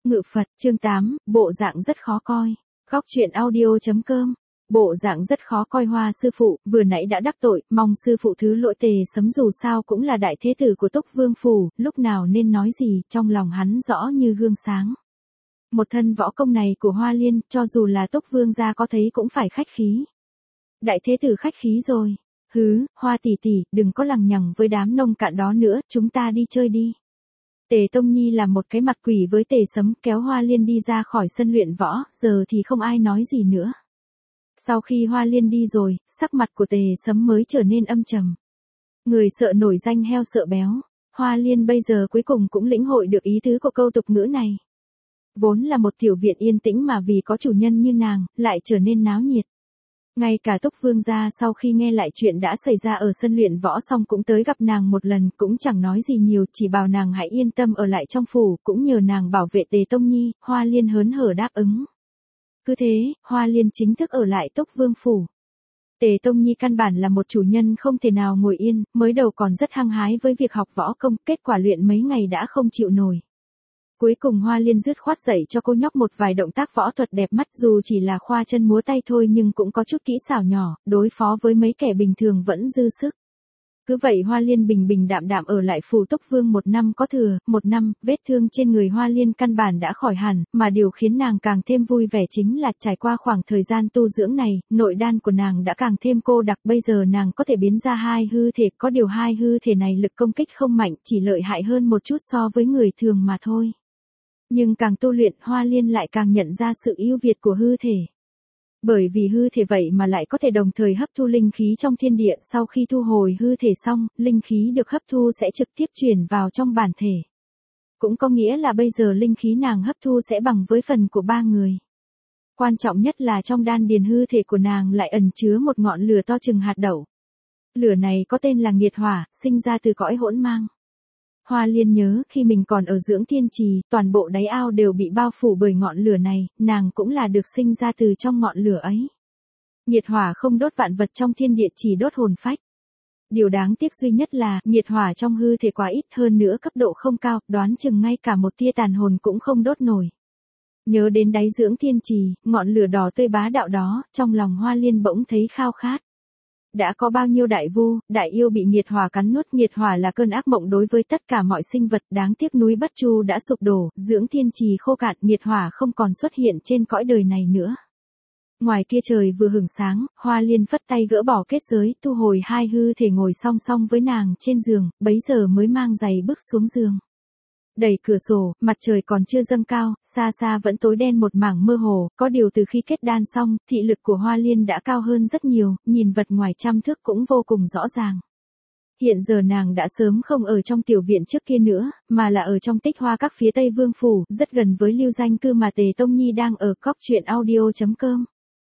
Ngự Phật, chương 8, bộ dạng rất khó coi. Góc truyện audio.com. Bộ dạng rất khó coi. Hoa sư phụ, vừa nãy đã đắc tội, mong sư phụ thứ lỗi. Tề Sấm dù sao cũng là đại thế tử của Túc Vương phủ, lúc nào nên nói gì, trong lòng hắn rõ như gương sáng. Một thân võ công này của Hoa Liên, cho dù là Túc Vương gia có thấy cũng phải khách khí. Đại thế tử khách khí rồi. Hứ, Hoa tỷ tỷ, đừng có lằng nhằng với đám nông cạn đó nữa, chúng ta đi chơi đi. Tề Tông Nhi làm một cái mặt quỷ với Tề Sấm, kéo Hoa Liên đi ra khỏi sân luyện võ, giờ thì không ai nói gì nữa. Sau khi Hoa Liên đi rồi, sắc mặt của Tề Sấm mới trở nên âm trầm. Người sợ nổi danh heo sợ béo, Hoa Liên bây giờ cuối cùng cũng lĩnh hội được ý tứ của câu tục ngữ này. Vốn là một tiểu viện yên tĩnh mà vì có chủ nhân như nàng, lại trở nên náo nhiệt. Ngay cả Túc Vương gia sau khi nghe lại chuyện đã xảy ra ở sân luyện võ xong cũng tới gặp nàng một lần, cũng chẳng nói gì nhiều, chỉ bảo nàng hãy yên tâm ở lại trong phủ, cũng nhờ nàng bảo vệ Tề Tông Nhi. Hoa Liên hớn hở đáp ứng. Cứ thế, Hoa Liên chính thức ở lại Túc Vương phủ. Tề Tông Nhi căn bản là một chủ nhân không thể nào ngồi yên, mới đầu còn rất hăng hái với việc học võ công, kết quả luyện mấy ngày đã không chịu nổi. Cuối cùng Hoa Liên dứt khoát dạy cho cô nhóc một vài động tác võ thuật đẹp mắt, dù chỉ là khoa chân múa tay thôi nhưng cũng có chút kỹ xảo nhỏ, đối phó với mấy kẻ bình thường vẫn dư sức. Cứ vậy Hoa Liên bình bình đạm đạm ở lại phủ Túc Vương một năm có thừa. Một năm, vết thương trên người Hoa Liên căn bản đã khỏi hẳn, mà điều khiến nàng càng thêm vui vẻ chính là trải qua khoảng thời gian tu dưỡng này, nội đan của nàng đã càng thêm cô đặc. Bây giờ nàng có thể biến ra hai hư thể, có điều hai hư thể này lực công kích không mạnh, chỉ lợi hại hơn một chút so với người thường mà thôi. Nhưng càng tu luyện, Hoa Liên lại càng nhận ra sự ưu việt của hư thể. Bởi vì hư thể vậy mà lại có thể đồng thời hấp thu linh khí trong thiên địa, sau khi thu hồi hư thể xong, linh khí được hấp thu sẽ trực tiếp chuyển vào trong bản thể. Cũng có nghĩa là bây giờ linh khí nàng hấp thu sẽ bằng với phần của ba người. Quan trọng nhất là trong đan điền hư thể của nàng lại ẩn chứa một ngọn lửa to chừng hạt đậu. Lửa này có tên là nghiệt hỏa, sinh ra từ cõi hỗn mang. Hoa Liên nhớ khi mình còn ở Dưỡng Thiên Trì, toàn bộ đáy ao đều bị bao phủ bởi ngọn lửa này, nàng cũng là được sinh ra từ trong ngọn lửa ấy. Nhiệt hỏa không đốt vạn vật trong thiên địa, chỉ đốt hồn phách. Điều đáng tiếc duy nhất là, nhiệt hỏa trong hư thể quá ít, hơn nữa cấp độ không cao, đoán chừng ngay cả một tia tàn hồn cũng không đốt nổi. Nhớ đến đáy Dưỡng Thiên Trì, ngọn lửa đỏ tươi bá đạo đó, trong lòng Hoa Liên bỗng thấy khao khát. Đã có bao nhiêu đại vu, đại yêu bị nghiệt hỏa cắn nuốt. Nghiệt hỏa là cơn ác mộng đối với tất cả mọi sinh vật, đáng tiếc núi Bất Chu đã sụp đổ, Dưỡng Thiên Trì khô cạn, nghiệt hỏa không còn xuất hiện trên cõi đời này nữa. Ngoài kia trời vừa hửng sáng, Hoa Liên phất tay gỡ bỏ kết giới, thu hồi hai hư thể ngồi song song với nàng trên giường, bấy giờ mới mang giày bước xuống giường. Đẩy cửa sổ, mặt trời còn chưa dâng cao, xa xa vẫn tối đen một mảng mơ hồ, có điều từ khi kết đan xong, thị lực của Hoa Liên đã cao hơn rất nhiều, nhìn vật ngoài trăm thước cũng vô cùng rõ ràng. Hiện giờ nàng đã sớm không ở trong tiểu viện trước kia nữa, mà là ở trong Tích Hoa Các phía Tây Vương phủ, rất gần với lưu danh cư mà Tề Tông Nhi đang ở. Góc truyện audio.com.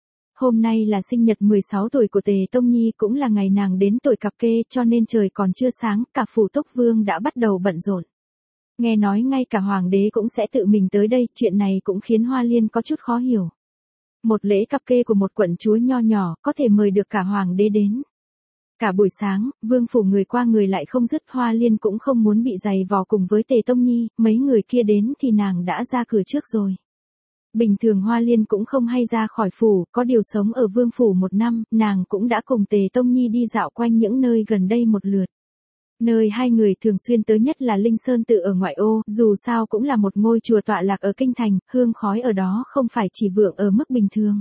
Hôm nay là sinh nhật 16 tuổi của Tề Tông Nhi, cũng là ngày nàng đến tuổi cập kê, cho nên trời còn chưa sáng, cả phủ Túc Vương đã bắt đầu bận rộn. Nghe nói ngay cả hoàng đế cũng sẽ tự mình tới đây, chuyện này cũng khiến Hoa Liên có chút khó hiểu. Một lễ cập kê của một quận chúa nho nhỏ, có thể mời được cả hoàng đế đến. Cả buổi sáng, vương phủ người qua người lại không dứt, Hoa Liên cũng không muốn bị giày vò cùng với Tề Tông Nhi, mấy người kia đến thì nàng đã ra cửa trước rồi. Bình thường Hoa Liên cũng không hay ra khỏi phủ, có điều sống ở vương phủ một năm, nàng cũng đã cùng Tề Tông Nhi đi dạo quanh những nơi gần đây một lượt. Nơi hai người thường xuyên tới nhất là Linh Sơn Tự ở ngoại ô, dù sao cũng là một ngôi chùa tọa lạc ở kinh thành, hương khói ở đó không phải chỉ vượng ở mức bình thường.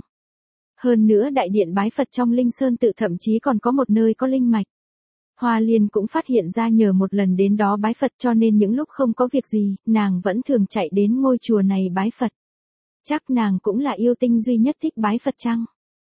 Hơn nữa đại điện bái Phật trong Linh Sơn Tự thậm chí còn có một nơi có linh mạch. Hoa Liên cũng phát hiện ra nhờ một lần đến đó bái Phật, cho nên những lúc không có việc gì, nàng vẫn thường chạy đến ngôi chùa này bái Phật. Chắc nàng cũng là yêu tinh duy nhất thích bái Phật chăng?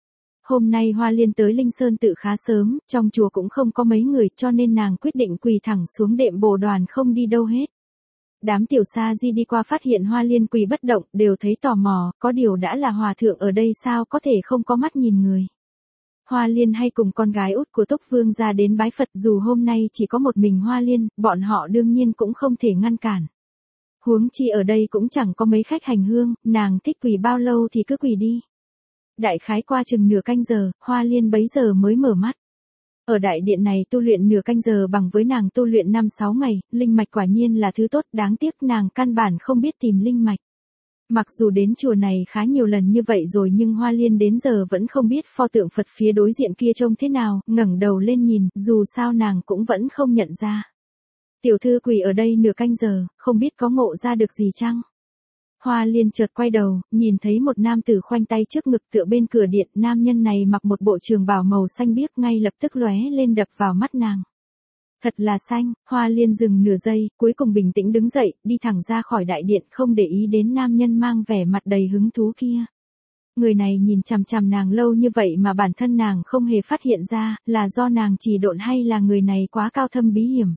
Hôm nay Hoa Liên tới Linh Sơn Tự khá sớm, trong chùa cũng không có mấy người, cho nên nàng quyết định quỳ thẳng xuống đệm Bồ Đoàn không đi đâu hết. Đám tiểu sa di đi qua phát hiện Hoa Liên quỳ bất động, đều thấy tò mò, có điều đã là hòa thượng ở đây sao có thể không có mắt nhìn người. Hoa Liên hay cùng con gái út của Túc Vương ra đến bái Phật, dù hôm nay chỉ có một mình Hoa Liên, bọn họ đương nhiên cũng không thể ngăn cản. Huống chi ở đây cũng chẳng có mấy khách hành hương, nàng thích quỳ bao lâu thì cứ quỳ đi. Đại khái qua chừng nửa canh giờ, Hoa Liên bấy giờ mới mở mắt. Ở đại điện này tu luyện nửa canh giờ bằng với nàng tu luyện 5-6 ngày, linh mạch quả nhiên là thứ tốt, đáng tiếc nàng căn bản không biết tìm linh mạch. Mặc dù đến chùa này khá nhiều lần như vậy rồi nhưng Hoa Liên đến giờ vẫn không biết pho tượng Phật phía đối diện kia trông thế nào, ngẩng đầu lên nhìn, dù sao nàng cũng vẫn không nhận ra. Tiểu thư quỳ ở đây nửa canh giờ, không biết có ngộ ra được gì chăng? Hoa Liên chợt quay đầu, nhìn thấy một nam tử khoanh tay trước ngực tựa bên cửa điện, nam nhân này mặc một bộ trường bào màu xanh biếc ngay lập tức lóe lên đập vào mắt nàng. Thật là xanh, Hoa Liên dừng nửa giây, cuối cùng bình tĩnh đứng dậy, đi thẳng ra khỏi đại điện không để ý đến nam nhân mang vẻ mặt đầy hứng thú kia. Người này nhìn chằm chằm nàng lâu như vậy mà bản thân nàng không hề phát hiện ra, là do nàng trì độn hay là người này quá cao thâm bí hiểm.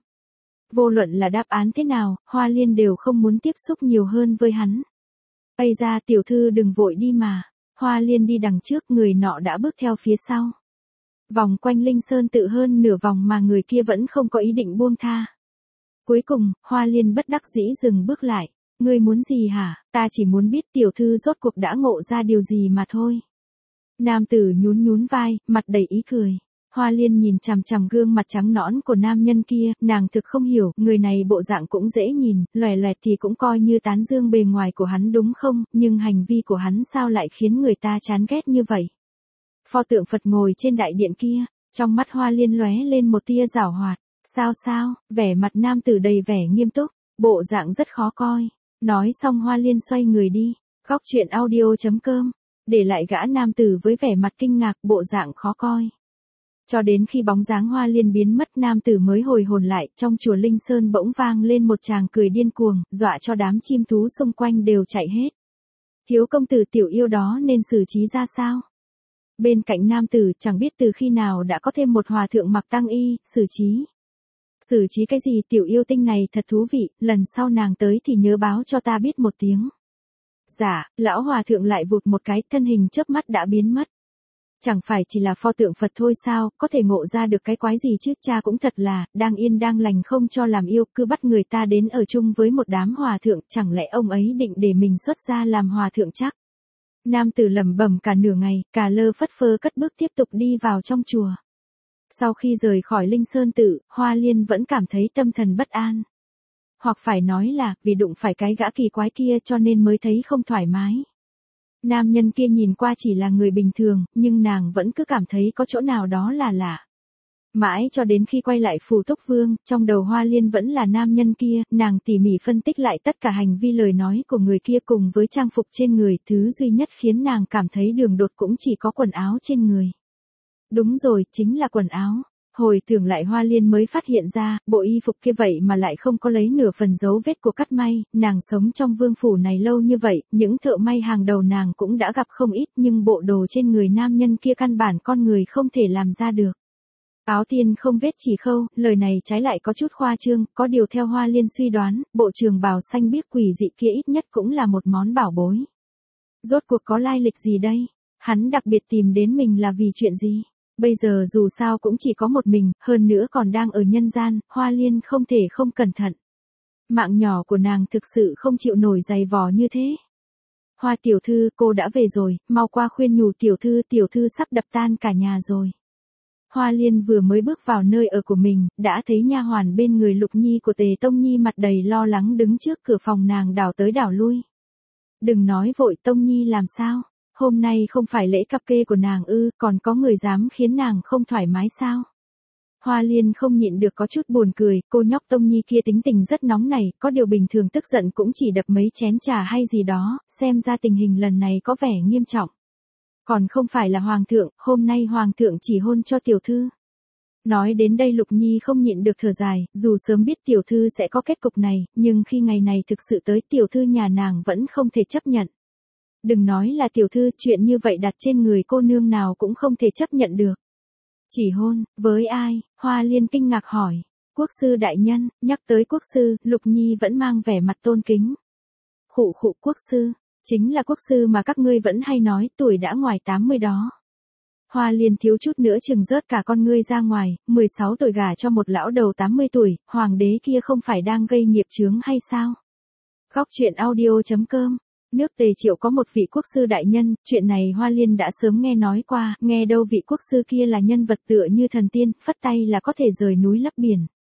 Vô luận là đáp án thế nào, Hoa Liên đều không muốn tiếp xúc nhiều hơn với hắn. Ây ra tiểu thư đừng vội đi mà. Hoa Liên đi đằng trước, người nọ đã bước theo phía sau. Vòng quanh Linh Sơn tự hơn nửa vòng mà người kia vẫn không có ý định buông tha. Cuối cùng, Hoa Liên bất đắc dĩ dừng bước lại. Ngươi muốn gì hả? Ta chỉ muốn biết tiểu thư rốt cuộc đã ngộ ra điều gì mà thôi. Nam tử nhún nhún vai, mặt đầy ý cười. Hoa Liên nhìn chằm chằm gương mặt trắng nõn của nam nhân kia, nàng thực không hiểu, người này bộ dạng cũng dễ nhìn, loè loẹt thì cũng coi như tán dương bề ngoài của hắn đúng không, nhưng hành vi của hắn sao lại khiến người ta chán ghét như vậy. Pho tượng Phật ngồi trên đại điện kia, trong mắt Hoa Liên lóe lên một tia giảo hoạt. Sao, vẻ mặt nam tử đầy vẻ nghiêm túc, bộ dạng rất khó coi. Nói xong Hoa Liên xoay người đi. Góc truyện audio.com, để lại gã nam tử với vẻ mặt kinh ngạc, bộ dạng khó coi. Cho đến khi bóng dáng Hoa Liên biến mất, nam tử mới hồi hồn lại, trong chùa Linh Sơn bỗng vang lên một tràng cười điên cuồng, dọa cho đám chim thú xung quanh đều chạy hết. Thiếu công tử tiểu yêu đó nên xử trí ra sao? Bên cạnh nam tử chẳng biết từ khi nào đã có thêm một hòa thượng mặc tang y, xử trí. Xử trí cái gì, tiểu yêu tinh này thật thú vị, lần sau nàng tới thì nhớ báo cho ta biết một tiếng. Dạ, lão hòa thượng lại vụt một cái, thân hình chớp mắt đã biến mất. Chẳng phải chỉ là pho tượng Phật thôi sao, có thể ngộ ra được cái quái gì chứ, cha cũng thật là, đang yên đang lành không cho làm yêu, cứ bắt người ta đến ở chung với một đám hòa thượng, chẳng lẽ ông ấy định để mình xuất gia làm hòa thượng chắc. Nam tử lẩm bẩm cả nửa ngày, cà lơ phất phơ cất bước tiếp tục đi vào trong chùa. Sau khi rời khỏi Linh Sơn tự, Hoa Liên vẫn cảm thấy tâm thần bất an. Hoặc phải nói là, vì đụng phải cái gã kỳ quái kia cho nên mới thấy không thoải mái. Nam nhân kia nhìn qua chỉ là người bình thường, nhưng nàng vẫn cứ cảm thấy có chỗ nào đó là lạ. Mãi cho đến khi quay lại Phù Túc Vương, trong đầu Hoa Liên vẫn là nam nhân kia, nàng tỉ mỉ phân tích lại tất cả hành vi lời nói của người kia cùng với trang phục trên người, thứ duy nhất khiến nàng cảm thấy đường đột cũng chỉ có quần áo trên người. Đúng rồi, chính là quần áo. Hồi tưởng lại Hoa Liên mới phát hiện ra, bộ y phục kia vậy mà lại không có lấy nửa phần dấu vết của cắt may, nàng sống trong vương phủ này lâu như vậy, những thợ may hàng đầu nàng cũng đã gặp không ít nhưng bộ đồ trên người nam nhân kia căn bản con người không thể làm ra được. Áo tiên không vết chỉ khâu, lời này trái lại có chút khoa trương, có điều theo Hoa Liên suy đoán, bộ trường bào xanh biếc quỷ dị kia ít nhất cũng là một món bảo bối. Rốt cuộc có lai lịch gì đây? Hắn đặc biệt tìm đến mình là vì chuyện gì? Bây giờ dù sao cũng chỉ có một mình, hơn nữa còn đang ở nhân gian, Hoa Liên không thể không cẩn thận. Mạng nhỏ của nàng thực sự không chịu nổi dày vò như thế. Hoa tiểu thư, cô đã về rồi, mau qua khuyên nhủ tiểu thư sắp đập tan cả nhà rồi. Hoa Liên vừa mới bước vào nơi ở của mình, đã thấy nha hoàn bên người Lục Nhi của Tề Tông Nhi mặt đầy lo lắng đứng trước cửa phòng nàng đảo tới đảo lui. Đừng nói vội, Tông Nhi làm sao? Hôm nay không phải lễ cặp kê của nàng ư, còn có người dám khiến nàng không thoải mái sao? Hoa Liên không nhịn được có chút buồn cười, cô nhóc Tông Nhi kia tính tình rất nóng nảy, có điều bình thường tức giận cũng chỉ đập mấy chén trà hay gì đó, xem ra tình hình lần này có vẻ nghiêm trọng. Còn không phải là hoàng thượng, hôm nay hoàng thượng chỉ hôn cho tiểu thư. Nói đến đây Lục Nhi không nhịn được thở dài, dù sớm biết tiểu thư sẽ có kết cục này, nhưng khi ngày này thực sự tới tiểu thư nhà nàng vẫn không thể chấp nhận. Đừng nói là tiểu thư, chuyện như vậy đặt trên người cô nương nào cũng không thể chấp nhận được. Chỉ hôn, với ai? Hoa Liên kinh ngạc hỏi. Quốc sư đại nhân, nhắc tới quốc sư, Lục Nhi vẫn mang vẻ mặt tôn kính. Khụ quốc sư, chính là quốc sư mà các ngươi vẫn hay nói, tuổi đã ngoài 80 đó. Hoa Liên thiếu chút nữa chừng rớt cả con ngươi ra ngoài, 16 tuổi gả cho một lão đầu 80 tuổi, hoàng đế kia không phải đang gây nghiệp chướng hay sao? Góc truyện audio.com. Nước Tề Triệu có một vị quốc sư đại nhân, chuyện này Hoa Liên đã sớm nghe nói qua, nghe đâu vị quốc sư kia là nhân vật tựa như thần tiên, phất tay là có thể rời núi lấp biển.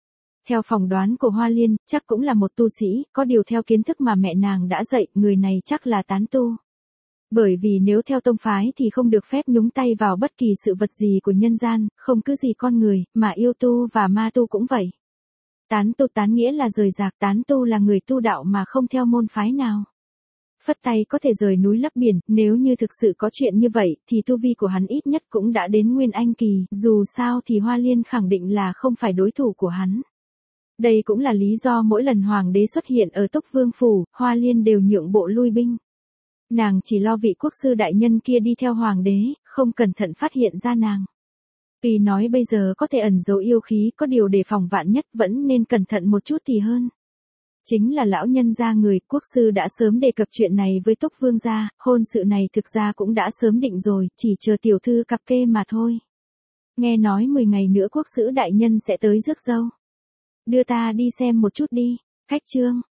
Theo phỏng đoán của Hoa Liên, chắc cũng là một tu sĩ, có điều theo kiến thức mà mẹ nàng đã dạy, người này chắc là tán tu. Bởi vì nếu theo tông phái thì không được phép nhúng tay vào bất kỳ sự vật gì của nhân gian, không cứ gì con người, mà yêu tu và ma tu cũng vậy. Tán tu tán nghĩa là rời rạc, tán tu là người tu đạo mà không theo môn phái nào. Phất tay có thể rời núi lấp biển, nếu như thực sự có chuyện như vậy, thì tu vi của hắn ít nhất cũng đã đến Nguyên Anh kỳ, dù sao thì Hoa Liên khẳng định là không phải đối thủ của hắn. Đây cũng là lý do mỗi lần Hoàng đế xuất hiện ở Túc Vương Phủ, Hoa Liên đều nhượng bộ lui binh. Nàng chỉ lo vị quốc sư đại nhân kia đi theo Hoàng đế, không cẩn thận phát hiện ra nàng. Tuy nói bây giờ có thể ẩn giấu yêu khí, có điều đề phòng vạn nhất vẫn nên cẩn thận một chút thì hơn. Chính là lão nhân gia người, quốc sư đã sớm đề cập chuyện này với Túc Vương gia, hôn sự này thực ra cũng đã sớm định rồi, chỉ chờ tiểu thư cặp kê mà thôi. Nghe nói 10 ngày nữa quốc sư đại nhân sẽ tới rước dâu. Đưa ta đi xem một chút đi. Khách trương.